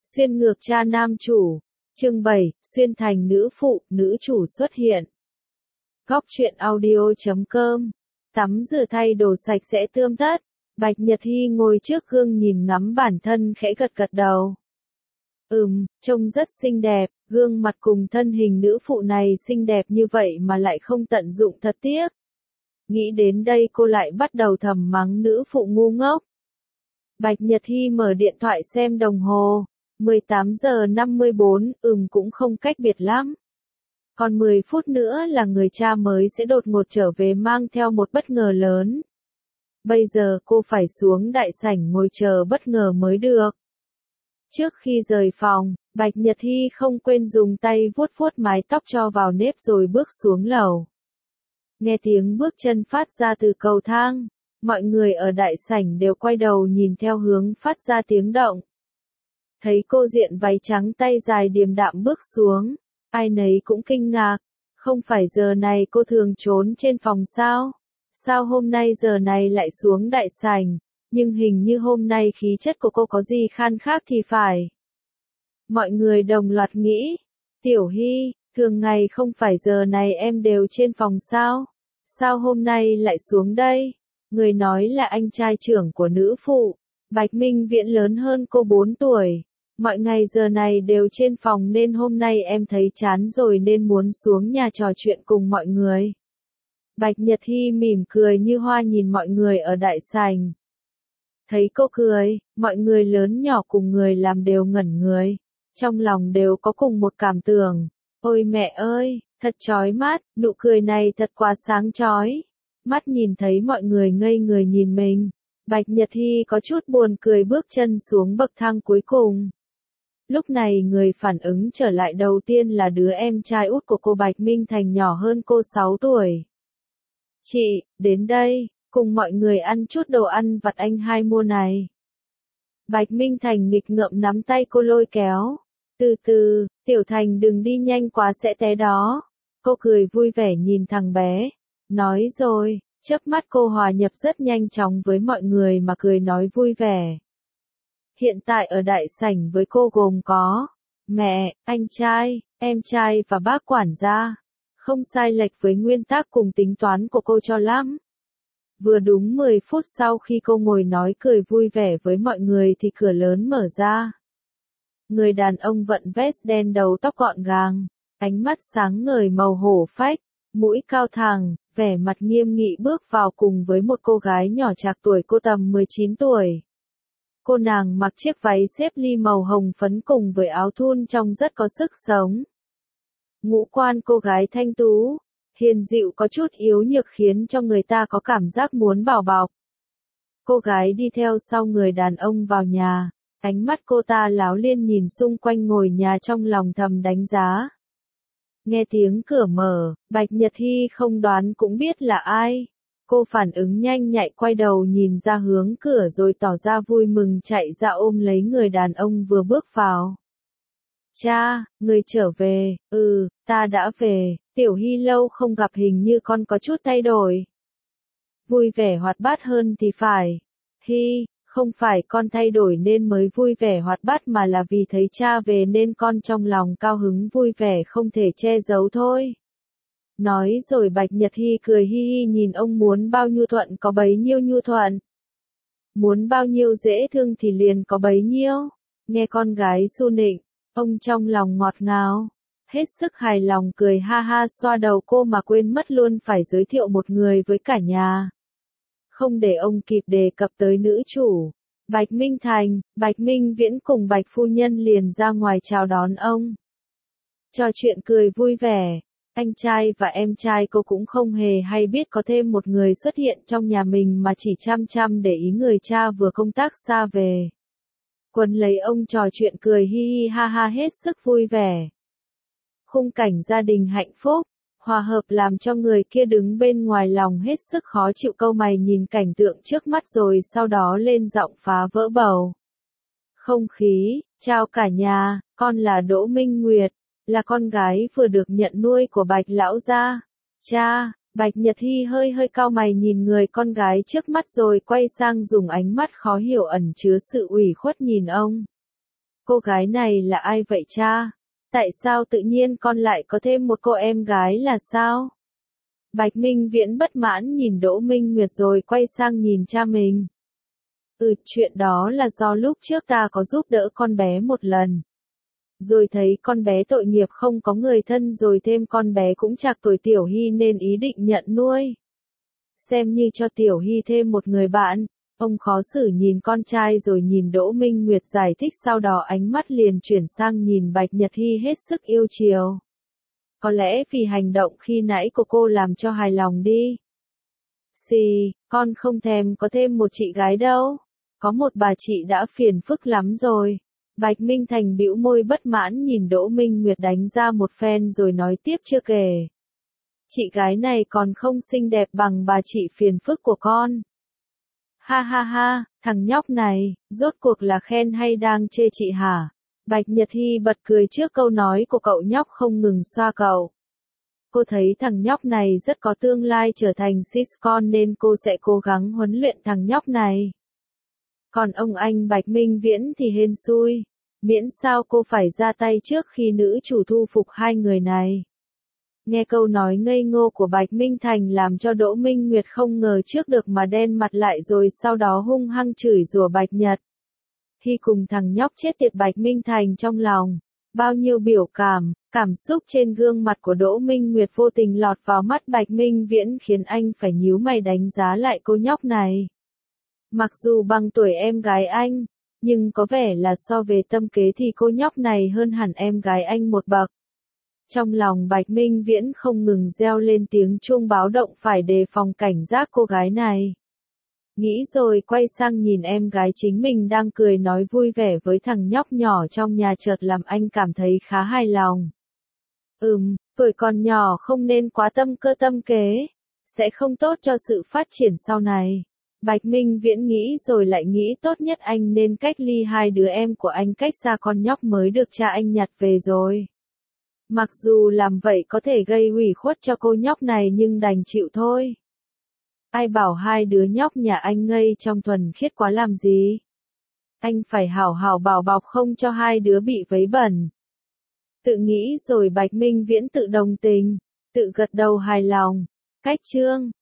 Xuyên ngược cha nam chủ. Chương 7, xuyên thành nữ phụ, nữ chủ xuất hiện. Góc truyện audio.com. Tắm rửa thay đồ sạch sẽ tươm tất. Bạch Nhật Hy ngồi trước gương nhìn ngắm bản thân khẽ gật gật đầu. Trông rất xinh đẹp, gương mặt cùng thân hình nữ phụ này xinh đẹp như vậy mà lại không tận dụng thật tiếc. Nghĩ đến đây cô lại bắt đầu thầm mắng nữ phụ ngu ngốc. Bạch Nhật Hy mở điện thoại xem đồng hồ. 18 giờ 54, cũng không cách biệt lắm. Còn 10 phút nữa là người cha mới sẽ đột ngột trở về mang theo một bất ngờ lớn. Bây giờ cô phải xuống đại sảnh ngồi chờ bất ngờ mới được. Trước khi rời phòng, Bạch Nhật Hy không quên dùng tay vuốt vuốt mái tóc cho vào nếp rồi bước xuống lầu. Nghe tiếng bước chân phát ra từ cầu thang, mọi người ở đại sảnh đều quay đầu nhìn theo hướng phát ra tiếng động. Thấy cô diện váy trắng tay dài điềm đạm bước xuống, ai nấy cũng kinh ngạc, không phải giờ này cô thường trốn trên phòng sao? Sao hôm nay giờ này lại xuống đại sảnh, nhưng hình như hôm nay khí chất của cô có gì khan khác thì phải. Mọi người đồng loạt nghĩ, Tiểu Hy, thường ngày không phải giờ này em đều trên phòng sao? Sao hôm nay lại xuống đây? Người nói là anh trai trưởng của nữ phụ, Bạch Minh Viễn lớn hơn cô 4 tuổi. Mọi ngày giờ này đều trên phòng nên hôm nay em thấy chán rồi nên muốn xuống nhà trò chuyện cùng mọi người. Bạch Nhật Hy mỉm cười như hoa nhìn mọi người ở đại sảnh. Thấy cô cười, mọi người lớn nhỏ cùng người làm đều ngẩn người. Trong lòng đều có cùng một cảm tưởng. Ôi mẹ ơi, thật chói mắt, nụ cười này thật quá sáng chói. Mắt nhìn thấy mọi người ngây người nhìn mình. Bạch Nhật Hy có chút buồn cười bước chân xuống bậc thang cuối cùng. Lúc này người phản ứng trở lại đầu tiên là đứa em trai út của cô Bạch Minh Thành nhỏ hơn cô 6 tuổi. Chị, đến đây, cùng mọi người ăn chút đồ ăn vặt anh hai mua này. Bạch Minh Thành nghịch ngợm nắm tay cô lôi kéo. Từ từ, Tiểu Thành đừng đi nhanh quá sẽ té đó. Cô cười vui vẻ nhìn thằng bé. Nói rồi, chớp mắt cô hòa nhập rất nhanh chóng với mọi người mà cười nói vui vẻ. Hiện tại ở đại sảnh với cô gồm có mẹ, anh trai, em trai và bác quản gia. Không sai lệch với nguyên tắc cùng tính toán của cô cho lắm. Vừa đúng 10 phút sau khi cô ngồi nói cười vui vẻ với mọi người thì cửa lớn mở ra. Người đàn ông vận vest đen đầu tóc gọn gàng, ánh mắt sáng ngời màu hổ phách, mũi cao thẳng, vẻ mặt nghiêm nghị bước vào cùng với một cô gái nhỏ trạc tuổi cô tầm 19 tuổi. Cô nàng mặc chiếc váy xếp ly màu hồng phấn cùng với áo thun trông rất có sức sống. Ngũ quan cô gái thanh tú, hiền dịu có chút yếu nhược khiến cho người ta có cảm giác muốn bảo bọc. Cô gái đi theo sau người đàn ông vào nhà, ánh mắt cô ta láo liên nhìn xung quanh ngồi nhà trong lòng thầm đánh giá. Nghe tiếng cửa mở, Bạch Nhật Hy không đoán cũng biết là ai. Cô phản ứng nhanh nhạy quay đầu nhìn ra hướng cửa rồi tỏ ra vui mừng chạy ra ôm lấy người đàn ông vừa bước vào. Cha, người trở về, ta đã về, Tiểu Hy lâu không gặp hình như con có chút thay đổi. Vui vẻ hoạt bát hơn thì phải. Hy, không phải con thay đổi nên mới vui vẻ hoạt bát mà là vì thấy cha về nên con trong lòng cao hứng vui vẻ không thể che giấu thôi. Nói rồi Bạch Nhật Hy cười hi hi nhìn ông muốn bao nhiêu thuận có bấy nhiêu nhu thuận. Muốn bao nhiêu dễ thương thì liền có bấy nhiêu. Nghe con gái su nịnh, ông trong lòng ngọt ngào. Hết sức hài lòng cười ha ha xoa đầu cô mà quên mất luôn phải giới thiệu một người với cả nhà. Không để ông kịp đề cập tới nữ chủ. Bạch Minh Thành, Bạch Minh Viễn cùng Bạch Phu Nhân liền ra ngoài chào đón ông. Trò chuyện cười vui vẻ. Anh trai và em trai cô cũng không hề hay biết có thêm một người xuất hiện trong nhà mình mà chỉ chăm chăm để ý người cha vừa công tác xa về. Quấn lấy ông trò chuyện cười hi hi ha ha hết sức vui vẻ. Khung cảnh gia đình hạnh phúc, hòa hợp làm cho người kia đứng bên ngoài lòng hết sức khó chịu câu mày nhìn cảnh tượng trước mắt rồi sau đó lên giọng phá vỡ bầu. Không khí, chào cả nhà, con là Đỗ Minh Nguyệt. Là con gái vừa được nhận nuôi của Bạch lão gia. Cha, Bạch Nhật Hy hơi cau mày nhìn người con gái trước mắt rồi quay sang dùng ánh mắt khó hiểu ẩn chứa sự ủy khuất nhìn ông. Cô gái này là ai vậy cha? Tại sao tự nhiên con lại có thêm một cô em gái là sao? Bạch Minh Viễn bất mãn nhìn Đỗ Minh Nguyệt rồi quay sang nhìn cha mình. Chuyện đó là do lúc trước ta có giúp đỡ con bé một lần. Rồi thấy con bé tội nghiệp không có người thân rồi thêm con bé cũng trạc tuổi Tiểu Hy nên ý định nhận nuôi. Xem như cho Tiểu Hy thêm một người bạn. Ông khó xử nhìn con trai rồi nhìn Đỗ Minh Nguyệt giải thích, sau đó ánh mắt liền chuyển sang nhìn Bạch Nhật Hy hết sức yêu chiều. Có lẽ vì hành động khi nãy của cô làm cho hài lòng đi. Con không thèm có thêm một chị gái đâu. Có một bà chị đã phiền phức lắm rồi. Bạch Minh Thành bĩu môi bất mãn nhìn Đỗ Minh Nguyệt đánh ra một phen rồi nói tiếp, chưa kể. Chị gái này còn không xinh đẹp bằng bà chị phiền phức của con. Ha ha ha, thằng nhóc này, rốt cuộc là khen hay đang chê chị hả? Bạch Nhật Hy bật cười trước câu nói của cậu nhóc không ngừng xoa cậu. Cô thấy thằng nhóc này rất có tương lai trở thành sitcom nên cô sẽ cố gắng huấn luyện thằng nhóc này. Còn ông anh Bạch Minh Viễn thì hên xui. Miễn sao cô phải ra tay trước khi nữ chủ thu phục hai người này. Nghe câu nói ngây ngô của Bạch Minh Thành làm cho Đỗ Minh Nguyệt không ngờ trước được mà đen mặt lại rồi sau đó hung hăng chửi rủa Bạch Nhật Hy cùng thằng nhóc chết tiệt Bạch Minh Thành trong lòng. Bao nhiêu biểu cảm xúc trên gương mặt của Đỗ Minh Nguyệt vô tình lọt vào mắt Bạch Minh Viễn khiến anh phải nhíu mày đánh giá lại cô nhóc này. Mặc dù bằng tuổi em gái anh, nhưng có vẻ là so về tâm kế thì cô nhóc này hơn hẳn em gái anh một bậc. Trong lòng Bạch Minh Viễn không ngừng reo lên tiếng chuông báo động phải đề phòng cảnh giác cô gái này. Nghĩ rồi quay sang nhìn em gái chính mình đang cười nói vui vẻ với thằng nhóc nhỏ trong nhà, chợt làm anh cảm thấy khá hài lòng. Tuổi còn nhỏ không nên quá tâm cơ tâm kế, sẽ không tốt cho sự phát triển sau này. Bạch Minh Viễn nghĩ rồi lại nghĩ tốt nhất anh nên cách ly hai đứa em của anh cách xa con nhóc mới được cha anh nhặt về rồi. Mặc dù làm vậy có thể gây hủy khuất cho cô nhóc này nhưng đành chịu thôi. Ai bảo hai đứa nhóc nhà anh ngây trong thuần khiết quá làm gì. Anh phải hảo hảo bảo bọc không cho hai đứa bị vấy bẩn. Tự nghĩ rồi Bạch Minh Viễn tự đồng tình, tự gật đầu hài lòng. Cách chương